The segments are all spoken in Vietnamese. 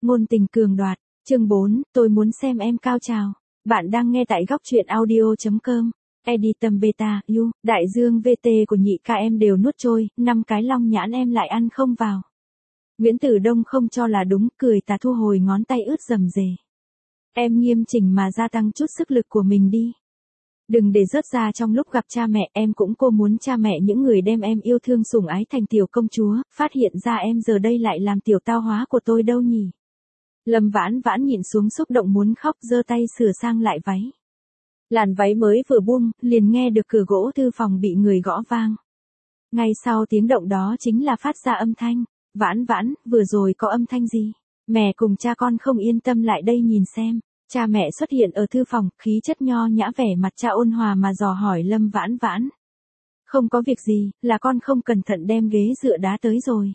Ngôn tình cường đoạt, chương 4, tôi muốn xem em cao trào. Bạn đang nghe tại góc truyện audio.com. Editum beta, đại dương VT của nhị ca em đều nuốt trôi, 5 cái long nhãn em lại ăn không vào. Nguyễn Tử Đông không cho là đúng, cười tà thu hồi ngón tay ướt rầm rề. Em nghiêm chỉnh mà gia tăng chút sức lực của mình đi. Đừng để rớt ra trong lúc gặp cha mẹ, em cũng cô muốn cha mẹ những người đem em yêu thương sủng ái thành tiểu công chúa, phát hiện ra em giờ đây lại làm tiểu tao hóa của tôi đâu nhỉ. Lâm Vãn Vãn nhìn xuống xúc động muốn khóc, giơ tay sửa sang lại váy. Làn váy mới vừa buông, liền nghe được cửa gỗ thư phòng bị người gõ vang. Ngay sau tiếng động đó chính là phát ra âm thanh. Vãn Vãn, vừa rồi có âm thanh gì? Mẹ cùng cha con không yên tâm lại đây nhìn xem. Cha mẹ xuất hiện ở thư phòng, khí chất nho nhã, vẻ mặt cha ôn hòa mà dò hỏi Lâm Vãn Vãn. Không có việc gì, là con không cẩn thận đem ghế dựa đá tới rồi.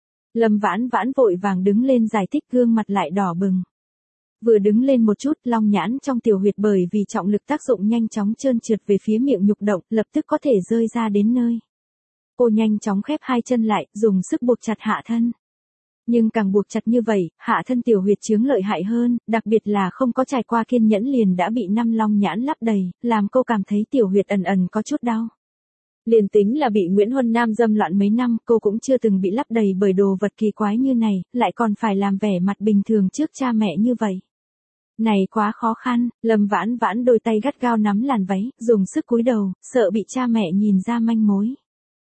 Lâm Vãn Vãn vội vàng đứng lên giải thích, gương mặt lại đỏ bừng. Vừa đứng lên một chút, long nhãn trong tiểu huyệt bởi vì trọng lực tác dụng nhanh chóng trơn trượt về phía miệng nhục động, lập tức có thể rơi ra đến nơi. Cô nhanh chóng khép hai chân lại, dùng sức buộc chặt hạ thân. Nhưng càng buộc chặt như vậy, hạ thân tiểu huyệt chướng lợi hại hơn, đặc biệt là không có trải qua kiên nhẫn liền đã bị 5 long nhãn lắp đầy, làm cô cảm thấy tiểu huyệt ẩn ẩn có chút đau. Liền tính là bị Nguyễn Huân Nam dâm loạn mấy năm, cô cũng chưa từng bị lắp đầy bởi đồ vật kỳ quái như này, lại còn phải làm vẻ mặt bình thường trước cha mẹ như vậy. Này quá khó khăn, Lâm Vãn Vãn đôi tay gắt gao nắm làn váy, dùng sức cúi đầu, sợ bị cha mẹ nhìn ra manh mối.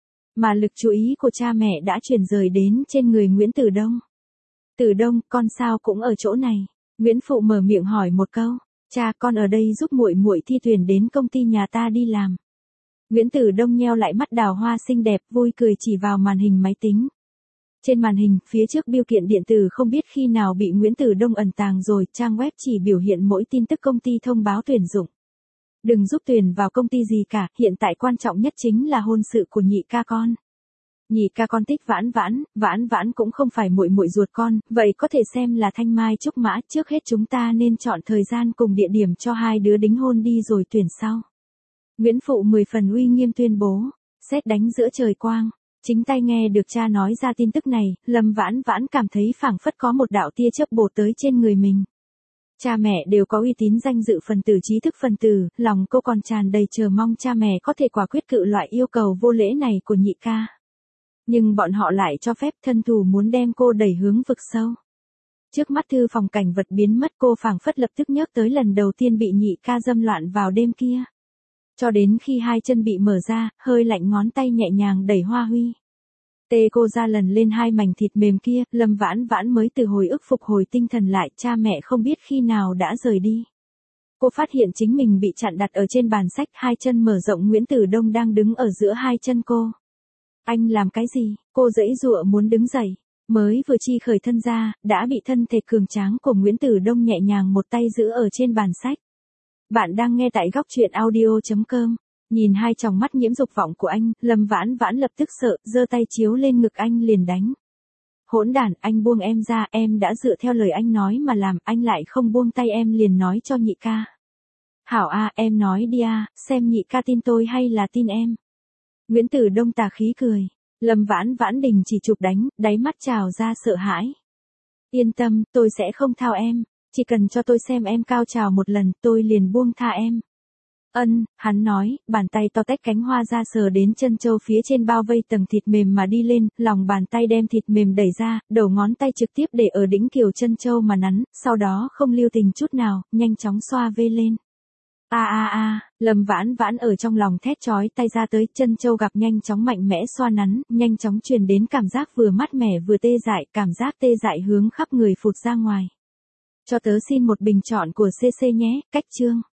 Mà lực chú ý của cha mẹ đã chuyển rời đến trên người Nguyễn Tử Đông. Tử Đông, con sao cũng ở chỗ này? Nguyễn Phụ mở miệng hỏi một câu. Cha, con ở đây giúp muội muội thi tuyển đến công ty nhà ta đi làm. Nguyễn Tử Đông nheo lại mắt đào hoa xinh đẹp, vui cười chỉ vào màn hình máy tính. Trên màn hình, phía trước bưu kiện điện tử không biết khi nào bị Nguyễn Tử Đông ẩn tàng rồi, trang web chỉ biểu hiện mỗi tin tức công ty thông báo tuyển dụng. Đừng giúp tuyển vào công ty gì cả, hiện tại quan trọng nhất chính là hôn sự của nhị ca con. Nhị ca con thích Vãn Vãn, Vãn Vãn cũng không phải muội muội ruột con, vậy có thể xem là thanh mai trúc mã, trước hết chúng ta nên chọn thời gian cùng địa điểm cho hai đứa đính hôn đi rồi tuyển sau. Nguyễn Phụ 10 phần uy nghiêm tuyên bố, sét đánh giữa trời quang. Chính tay nghe được cha nói ra tin tức này, Lâm Vãn Vãn cảm thấy phảng phất có một đạo tia chớp bổ tới trên người mình. Cha mẹ đều có uy tín danh dự phần tử trí thức phần tử, lòng cô còn tràn đầy chờ mong cha mẹ có thể quả quyết cự loại yêu cầu vô lễ này của nhị ca. Nhưng bọn họ lại cho phép, thân thủ muốn đem cô đẩy hướng vực sâu. Trước mắt thư phòng cảnh vật biến mất, cô phảng phất lập tức nhớ tới lần đầu tiên bị nhị ca dâm loạn vào đêm kia. Cho đến khi hai chân bị mở ra, hơi lạnh ngón tay nhẹ nhàng đẩy hoa huy. Tê cô ra lần lên hai mảnh thịt mềm kia, Lâm Vãn Vãn mới từ hồi ức phục hồi tinh thần lại, cha mẹ không biết khi nào đã rời đi. Cô phát hiện chính mình bị chặn đặt ở trên bàn sách, hai chân mở rộng, Nguyễn Tử Đông đang đứng ở giữa hai chân cô. Anh làm cái gì? Cô giãy giụa muốn đứng dậy, mới vừa chi khởi thân ra, đã bị thân thể cường tráng của Nguyễn Tử Đông nhẹ nhàng một tay giữ ở trên bàn sách. Bạn đang nghe tại góc truyện audio.com. Nhìn hai tròng mắt nhiễm dục vọng của anh, Lâm Vãn Vãn lập tức sợ, giơ tay chiếu lên ngực anh liền đánh. Hỗn đản, anh buông em ra, em đã dựa theo lời anh nói mà làm, anh lại không buông tay, em liền nói cho nhị ca. Hảo a, em nói đi a, xem nhị ca tin tôi hay là tin em. Nguyễn Tử Đông tà khí cười. Lâm Vãn Vãn đình chỉ chụp đánh, đáy mắt trào ra sợ hãi. Yên tâm, tôi sẽ không thao em. Chỉ cần cho tôi xem em cao trào một lần, tôi liền buông tha em. Hắn nói, bàn tay to tách cánh hoa ra sờ đến chân châu phía trên bao vây tầng thịt mềm mà đi lên, lòng bàn tay đem thịt mềm đẩy ra, đầu ngón tay trực tiếp để ở đỉnh kiều chân châu mà nắn, sau đó không lưu tình chút nào, nhanh chóng xoa vê lên. Lâm Vãn Vãn ở trong lòng thét chói tay ra tới, chân châu gặp nhanh chóng mạnh mẽ xoa nắn, nhanh chóng truyền đến cảm giác vừa mát mẻ vừa tê dại, cảm giác tê dại hướng khắp người phụt ra ngoài. Cho tớ xin một bình chọn của CC nhé, cách chương.